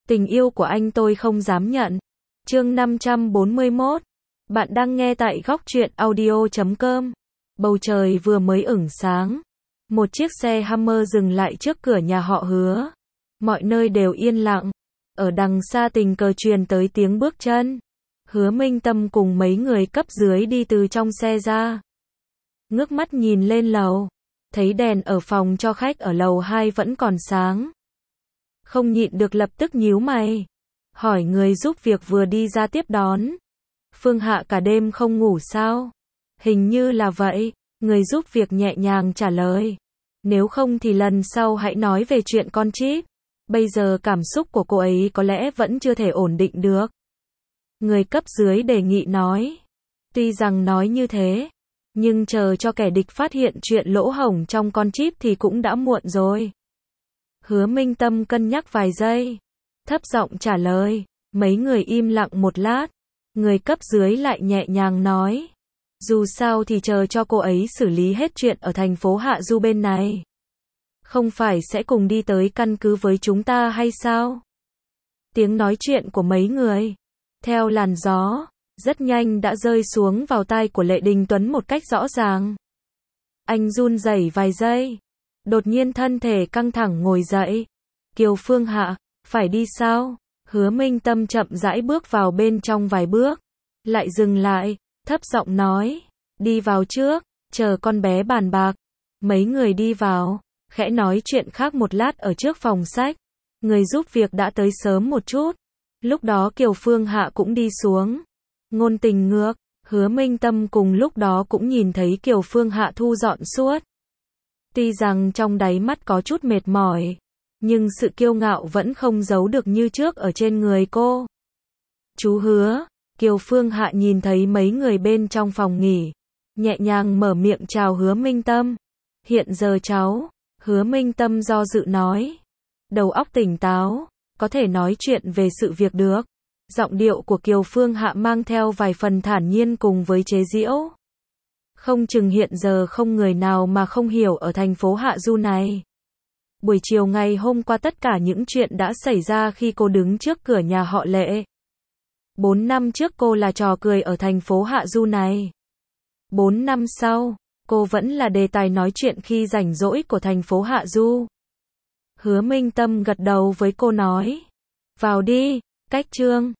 Tình yêu của anh tôi không dám nhận. Chương 541. Bạn đang nghe tại góc truyện audio.com. Bầu trời vừa mới ửng sáng. Một chiếc xe Hummer dừng lại trước cửa nhà họ Hứa. Mọi nơi đều yên lặng. Ở đằng xa tình cờ truyền tới tiếng bước chân. Hứa Minh Tâm cùng mấy người cấp dưới đi từ trong xe ra. Ngước mắt nhìn lên lầu. Thấy đèn ở phòng cho khách ở lầu 2 vẫn còn sáng. Không nhịn được lập tức nhíu mày. Hỏi người giúp việc vừa đi ra tiếp đón. Phương Hạ cả đêm không ngủ sao? Hình như là vậy. Người giúp việc nhẹ nhàng trả lời. Nếu không thì lần sau hãy nói về chuyện con chip. Bây giờ cảm xúc của cô ấy có lẽ vẫn chưa thể ổn định được. Người cấp dưới đề nghị nói. Tuy rằng nói như thế, nhưng chờ cho kẻ địch phát hiện chuyện lỗ hổng trong con chip thì cũng đã muộn rồi. Hứa Minh Tâm cân nhắc vài giây. Thấp giọng trả lời. Mấy người im lặng một lát. Người cấp dưới lại nhẹ nhàng nói. Dù sao thì chờ cho cô ấy xử lý hết chuyện ở thành phố Hạ Du bên này. Không phải sẽ cùng đi tới căn cứ với chúng ta hay sao? Tiếng nói chuyện của mấy người, theo làn gió, rất nhanh đã rơi xuống vào tai của Lệ Đình Tuấn một cách rõ ràng. Anh run rẩy vài giây. Đột nhiên thân thể căng thẳng ngồi dậy. Kiều Phương Hạ, phải đi sao? Hứa Minh Tâm chậm rãi bước vào bên trong vài bước. Lại dừng lại, thấp giọng nói. Đi vào trước, chờ con bé bàn bạc. Mấy người đi vào, khẽ nói chuyện khác một lát ở trước phòng sách. Người giúp việc đã tới sớm một chút. Lúc đó Kiều Phương Hạ cũng đi xuống. Ngôn tình ngược, Hứa Minh Tâm cùng lúc đó cũng nhìn thấy Kiều Phương Hạ thu dọn suốt. Tuy rằng trong đáy mắt có chút mệt mỏi, nhưng sự kiêu ngạo vẫn không giấu được như trước ở trên người cô. Chú Hứa, Kiều Phương Hạ nhìn thấy mấy người bên trong phòng nghỉ, nhẹ nhàng mở miệng chào Hứa Minh Tâm. Hiện giờ cháu, Hứa Minh Tâm do dự nói. Đầu óc tỉnh táo, có thể nói chuyện về sự việc được. Giọng điệu của Kiều Phương Hạ mang theo vài phần thản nhiên cùng với chế giễu. Không chừng hiện giờ không người nào mà không hiểu ở thành phố Hạ Du này. Buổi chiều ngày hôm qua tất cả những chuyện đã xảy ra khi cô đứng trước cửa nhà họ Lệ. 4 năm trước cô là trò cười ở thành phố Hạ Du này. 4 năm sau, cô vẫn là đề tài nói chuyện khi rảnh rỗi của thành phố Hạ Du. Hứa Minh Tâm gật đầu với cô nói. Vào đi, cách trương.